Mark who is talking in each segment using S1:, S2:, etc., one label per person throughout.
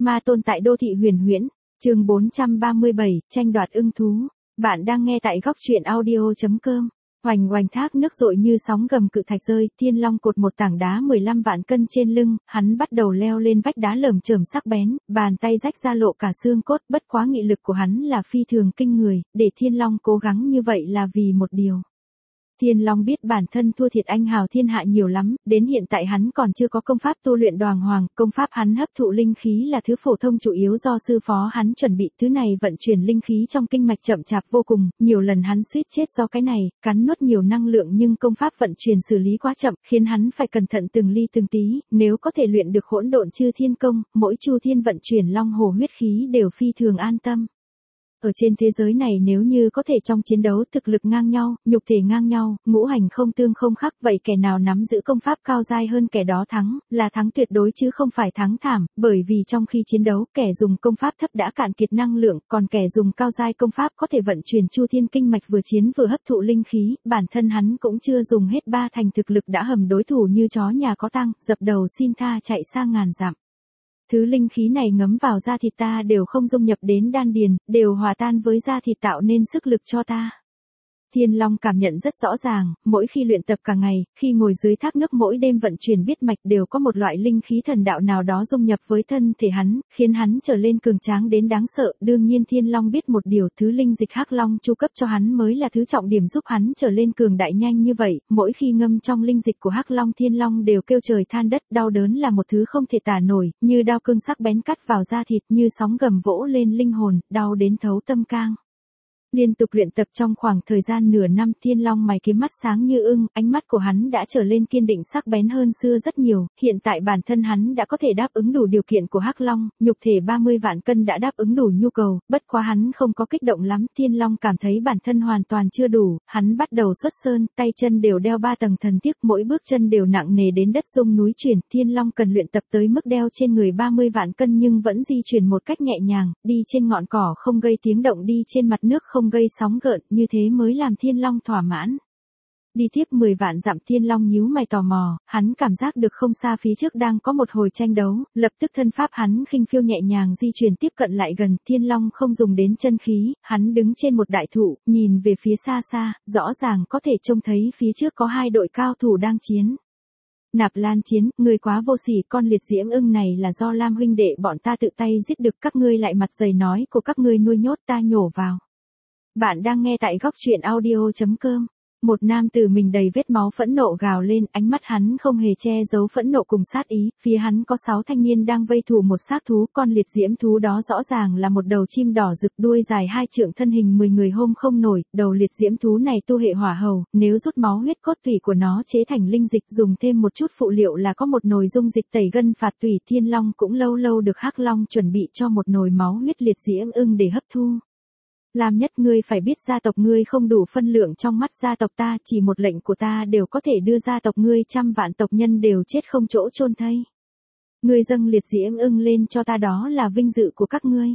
S1: Ma tôn tại đô thị huyền huyễn, chương 437, tranh đoạt ưng thú. Bạn đang nghe tại góc truyện audio.com. Hoành hoành thác nước dội như sóng gầm cự thạch rơi, Thiên Long cột một tảng đá 15 vạn cân trên lưng, hắn bắt đầu leo lên vách đá lởm chởm sắc bén, bàn tay rách ra lộ cả xương cốt, bất quá nghị lực của hắn là phi thường kinh người, để Thiên Long cố gắng như vậy là vì một điều. Thiên Long biết bản thân thua thiệt anh hào thiên hạ nhiều lắm, đến hiện tại hắn còn chưa có công pháp tu luyện đoàng hoàng, công pháp hắn hấp thụ linh khí là thứ phổ thông chủ yếu do sư phó hắn chuẩn bị, thứ này vận chuyển linh khí trong kinh mạch chậm chạp vô cùng, nhiều lần hắn suýt chết do cái này, cắn nuốt nhiều năng lượng nhưng công pháp vận chuyển xử lý quá chậm, khiến hắn phải cẩn thận từng ly từng tí, nếu có thể luyện được hỗn độn chư thiên công, mỗi chu thiên vận chuyển long hồ huyết khí đều phi thường an tâm. Ở trên thế giới này nếu như có thể trong chiến đấu thực lực ngang nhau, nhục thể ngang nhau, ngũ hành không tương không khắc, vậy kẻ nào nắm giữ công pháp cao dai hơn kẻ đó thắng, là thắng tuyệt đối chứ không phải thắng thảm, bởi vì trong khi chiến đấu, kẻ dùng công pháp thấp đã cạn kiệt năng lượng, còn kẻ dùng cao dai công pháp có thể vận chuyển chu thiên kinh mạch vừa chiến vừa hấp thụ linh khí, bản thân hắn cũng chưa dùng hết ba thành thực lực đã hầm đối thủ như chó nhà có tăng, dập đầu xin tha chạy sang ngàn dặm. Thứ linh khí này ngấm vào da thịt ta đều không dung nhập đến đan điền, đều hòa tan với da thịt tạo nên sức lực cho ta. Thiên Long cảm nhận rất rõ ràng, mỗi khi luyện tập cả ngày, khi ngồi dưới thác nước mỗi đêm vận chuyển biết mạch đều có một loại linh khí thần đạo nào đó dung nhập với thân thể hắn, khiến hắn trở lên cường tráng đến đáng sợ. Đương nhiên Thiên Long biết một điều, thứ linh dịch Hắc Long chu cấp cho hắn mới là thứ trọng điểm giúp hắn trở lên cường đại nhanh như vậy, mỗi khi ngâm trong linh dịch của Hắc Long Thiên Long đều kêu trời than đất, đau đớn là một thứ không thể tả nổi, như đao cương sắc bén cắt vào da thịt, như sóng gầm vỗ lên linh hồn, đau đến thấu tâm can. Liên tục luyện tập trong khoảng thời gian nửa năm, Thiên Long mày kiếm mắt sáng như ưng, ánh mắt của hắn đã trở lên kiên định sắc bén hơn xưa rất nhiều, hiện tại bản thân hắn đã có thể đáp ứng đủ điều kiện của Hắc Long, nhục thể 30 vạn cân đã đáp ứng đủ nhu cầu, bất quá hắn không có kích động lắm, Thiên Long cảm thấy bản thân hoàn toàn chưa đủ, hắn bắt đầu xuất sơn, tay chân đều đeo 3 tầng thần tiếc, mỗi bước chân đều nặng nề đến đất rung núi chuyển, Thiên Long cần luyện tập tới mức đeo trên người 30 vạn cân nhưng vẫn di chuyển một cách nhẹ nhàng, đi trên ngọn cỏ không gây tiếng động, đi trên mặt nước không gây sóng gợn, như thế mới làm Thiên Long thỏa mãn. Đi tiếp 10 vạn dặm, Thiên Long nhíu mày tò mò, hắn cảm giác được không xa phía trước đang có một hồi tranh đấu, lập tức thân pháp hắn khinh phiêu nhẹ nhàng di chuyển tiếp cận lại gần, Thiên Long không dùng đến chân khí, hắn đứng trên một đại thụ, nhìn về phía xa xa, rõ ràng có thể trông thấy phía trước có hai đội cao thủ đang chiến. Nạp Lan Chiến, ngươi quá vô sỉ, con liệt diễm ưng này là do Lam huynh đệ bọn ta tự tay giết được, các ngươi lại mặt dày nói của các ngươi nuôi nhốt ta nhổ vào. Bạn đang nghe tại góc truyện audio.com. Một nam tử mình đầy vết máu phẫn nộ gào lên, ánh mắt hắn không hề che giấu phẫn nộ cùng sát ý, phía hắn có 6 thanh niên đang vây thủ một xác thú, con liệt diễm thú đó rõ ràng là một đầu chim đỏ rực đuôi dài 2 trượng thân hình 10 người hôm không nổi, đầu liệt diễm thú này tu hệ hỏa hầu, nếu rút máu huyết cốt tủy của nó chế thành linh dịch dùng thêm một chút phụ liệu là có một nồi dung dịch tẩy gân phạt tủy. Thiên Long cũng lâu lâu được Hắc Long chuẩn bị cho một nồi máu huyết liệt diễm ưng để hấp thu. Lam Nhất, ngươi phải biết gia tộc ngươi không đủ phân lượng trong mắt gia tộc ta, chỉ một lệnh của ta đều có thể đưa gia tộc ngươi trăm vạn tộc nhân đều chết không chỗ chôn thây. Ngươi dâng liệt diễm ưng lên cho ta, đó là vinh dự của các ngươi.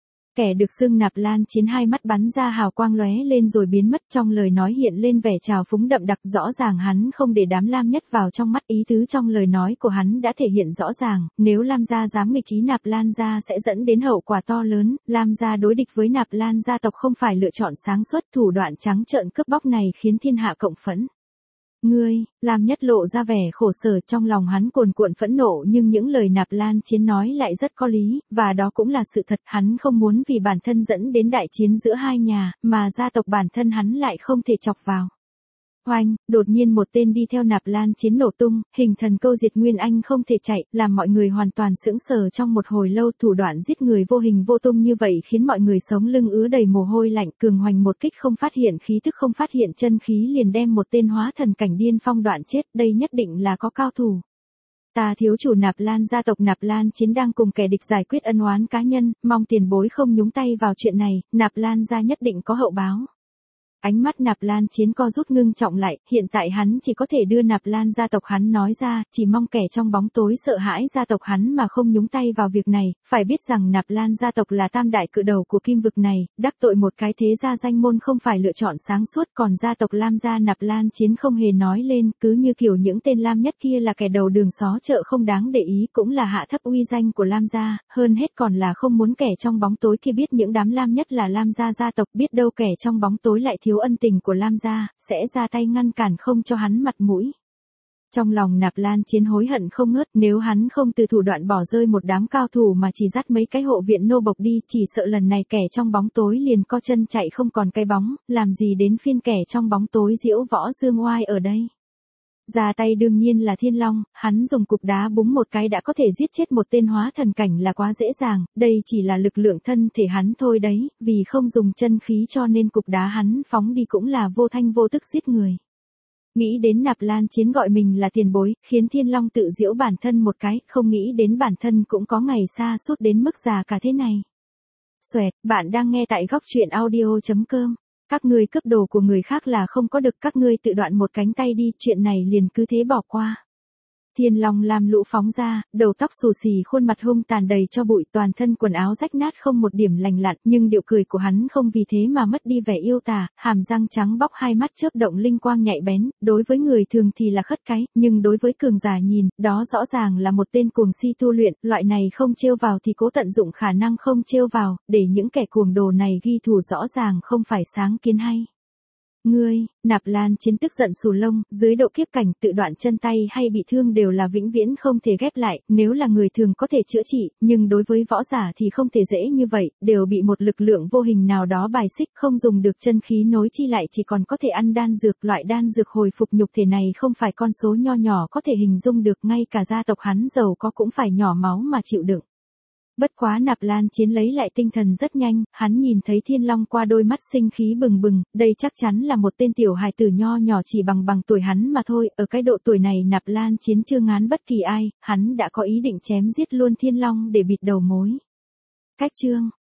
S1: Kẻ được xưng Nạp Lan Chiến hai mắt bắn ra hào quang lóe lên rồi biến mất, trong lời nói hiện lên vẻ trào phúng đậm đặc, rõ ràng hắn không để đám Lam Nhất vào trong mắt, ý tứ trong lời nói của hắn đã thể hiện rõ ràng, nếu Lam gia dám nghịch ý Nạp Lan gia sẽ dẫn đến hậu quả to lớn, Lam gia đối địch với Nạp Lan gia tộc không phải lựa chọn sáng suốt, thủ đoạn trắng trợn cướp bóc này khiến thiên hạ cộng phẫn. Ngươi, Lam Nhất lộ ra vẻ khổ sở, trong lòng hắn cuồn cuộn phẫn nộ nhưng những lời Nạp Lan Chiến nói lại rất có lý, và đó cũng là sự thật, hắn không muốn vì bản thân dẫn đến đại chiến giữa hai nhà, mà gia tộc bản thân hắn lại không thể chọc vào. Oanh, đột nhiên một tên đi theo Nạp Lan Chiến nổ tung, hình thần câu diệt nguyên anh không thể chạy, làm mọi người hoàn toàn sững sờ trong một hồi lâu, thủ đoạn giết người vô hình vô tung như vậy khiến mọi người sống lưng ứa đầy mồ hôi lạnh, cường hoành một kích không phát hiện khí tức không phát hiện chân khí liền đem một tên hóa thần cảnh điên phong đoạn chết, đây nhất định là có cao thủ. Ta thiếu chủ Nạp Lan gia tộc Nạp Lan Chiến đang cùng kẻ địch giải quyết ân oán cá nhân, mong tiền bối không nhúng tay vào chuyện này, Nạp Lan gia nhất định có hậu báo. Ánh mắt Nạp Lan Chiến co rút ngưng trọng lại, hiện tại hắn chỉ có thể đưa Nạp Lan gia tộc hắn nói ra, chỉ mong kẻ trong bóng tối sợ hãi gia tộc hắn mà không nhúng tay vào việc này, phải biết rằng Nạp Lan gia tộc là tam đại cự đầu của kim vực này, đắc tội một cái thế gia danh môn không phải lựa chọn sáng suốt, còn gia tộc Lam gia Nạp Lan Chiến không hề nói lên, cứ như kiểu những tên Lam nhất kia là kẻ đầu đường xó chợ không đáng để ý, cũng là hạ thấp uy danh của Lam gia, hơn hết còn là không muốn kẻ trong bóng tối kia biết những đám Lam nhất là Lam gia gia tộc, biết đâu kẻ trong bóng tối lại thiếu ân tình của Lam gia, sẽ ra tay ngăn cản không cho hắn mặt mũi. Trong lòng Nạp Lan Chiến hối hận không ngớt, nếu hắn không từ thủ đoạn bỏ rơi một đám cao thủ mà chỉ dắt mấy cái hộ viện nô bộc đi, chỉ sợ lần này kẻ trong bóng tối liền co chân chạy không còn cái bóng, làm gì đến phiên kẻ trong bóng tối diễu võ dương oai ở đây. Ra tay đương nhiên là Thiên Long, hắn dùng cục đá búng một cái đã có thể giết chết một tên hóa thần cảnh là quá dễ dàng, đây chỉ là lực lượng thân thể hắn thôi đấy, vì không dùng chân khí cho nên cục đá hắn phóng đi cũng là vô thanh vô tức giết người. Nghĩ đến Nạp Lan Chiến gọi mình là tiền bối, khiến Thiên Long tự giễu bản thân một cái, không nghĩ đến bản thân cũng có ngày xa suốt đến mức già cả thế này. Xoẹt, bạn đang nghe tại góc truyện audio.com. Các ngươi cướp đồ của người khác là không có được, các ngươi tự đoạn một cánh tay đi, chuyện này liền cứ thế bỏ qua. Thiên Long lam lũ phóng ra, đầu tóc xù xì, khuôn mặt hung tàn đầy cho bụi, toàn thân quần áo rách nát không một điểm lành lặn, nhưng điệu cười của hắn không vì thế mà mất đi vẻ yêu tà, hàm răng trắng bóc, hai mắt chớp động linh quang nhạy bén, đối với người thường thì là khất cái, nhưng đối với cường giả nhìn, đó rõ ràng là một tên cuồng si tu luyện, loại này không trêu vào thì cố tận dụng khả năng không trêu vào, để những kẻ cuồng đồ này ghi thù rõ ràng không phải sáng kiến hay. Ngươi, Nạp Lan Chiến tức giận xù lông, dưới độ kiếp cảnh tự đoạn chân tay hay bị thương đều là vĩnh viễn không thể ghép lại, nếu là người thường có thể chữa trị, nhưng đối với võ giả thì không thể dễ như vậy, đều bị một lực lượng vô hình nào đó bài xích, không dùng được chân khí nối chi lại, chỉ còn có thể ăn đan dược, loại đan dược hồi phục nhục thể này không phải con số nho nhỏ có thể hình dung được, ngay cả gia tộc hắn giàu có cũng phải nhỏ máu mà chịu đựng. Bất quá Nạp Lan Chiến lấy lại tinh thần rất nhanh, hắn nhìn thấy Thiên Long qua đôi mắt sinh khí bừng bừng, đây chắc chắn là một tên tiểu hài tử nho nhỏ chỉ bằng tuổi hắn mà thôi, ở cái độ tuổi này Nạp Lan Chiến chưa ngán bất kỳ ai, hắn đã có ý định chém giết luôn Thiên Long để bịt đầu mối. Cách chương